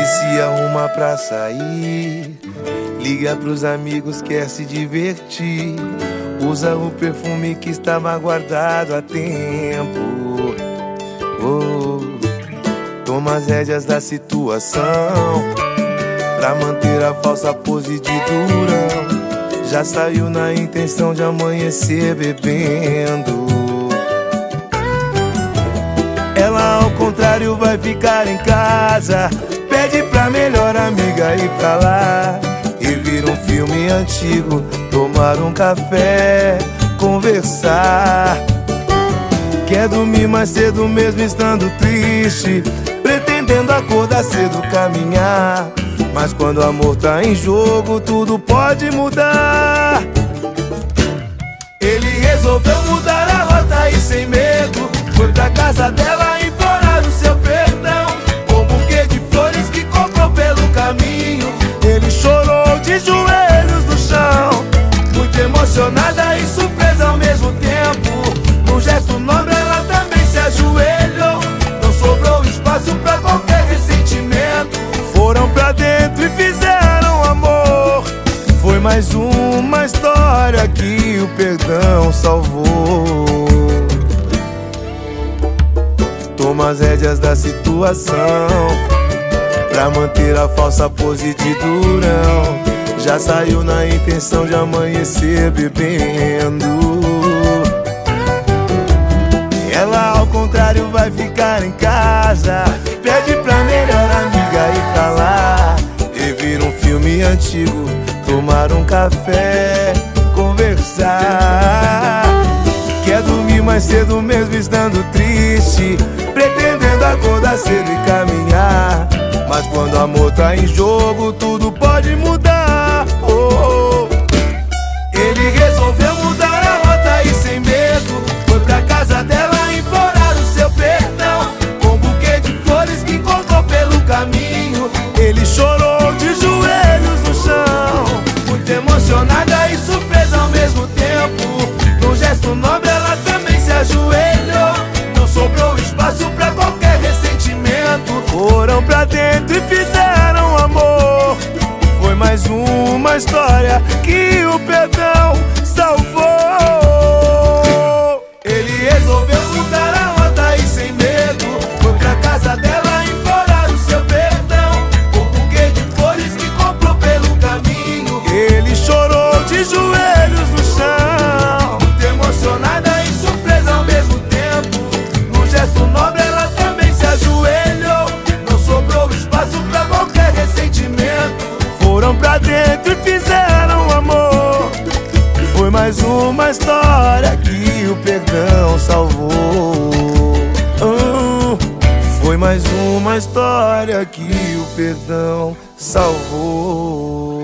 Ele se arruma pra sair, liga pros amigos, quer se divertir. Usa o perfume que estava guardado há tempo. Toma as rédeas da situação pra manter a falsa pose de durão. Já saiu na intenção de amanhecer bebendo. Ela ao contrário vai ficar em casa, pede pra melhor amiga ir pra lá, revir um filme antigo, tomar um café, conversar. Quer dormir mais cedo mesmo estando triste, pretendendo acordar cedo, caminhar. Mas quando o amor tá em jogo, tudo pode mudar. Ele resolveu mudar a rota e sem medo foi pra casa dela implorar o seu perdão, com um buquê de flores que comprou pelo caminho. Ele chorou de joelhos no chão, muito emocionada e surpresa ao mesmo tempo. Num gesto nobre ela também se ajoelhou, não sobrou espaço pra qualquer ressentimento. Foram pra dentro e fizeram amor. Foi mais uma história que o perdão salvou. Toma as rédeas da situação pra manter a falsa pose de durão. Já saiu na intenção de amanhecer bebendo. Ela ao contrário vai ficar em casa, pede pra melhor amiga ir pra lá, revir um filme antigo, tomar um café, conversar. Quer dormir mais cedo mesmo estando triste, pretendendo acordar cedo e caminhar. Mas quando o amor tá em jogo, tudo pode mudar. Ele resolveu mudar a rota e sem medo foi pra casa dela implorar o seu perdão, com um buquê de flores que encontrou pelo caminho. Ele chorou de joelhos no chão, muito emocionada e surpresa ao mesmo tempo. Num gesto nobre ela também se ajoelhou, não sobrou espaço pra qualquer ressentimento. Foram pra dentro e fizeram amor. Foi mais uma história que o perdão salvou. Ele resolveu mudar a rota e sem medo foi pra casa dela implorar o seu perdão, com um buquê de flores que comprou pelo caminho. Ele chorou de joelhos no chão, muito emocionada e surpresa ao mesmo tempo. Num gesto nobre ela também se ajoelhou, não sobrou espaço pra qualquer ressentimento. Foram pra dentro e fizeram amor. Foi mais uma história que o perdão salvou. Foi mais uma história que o perdão salvou.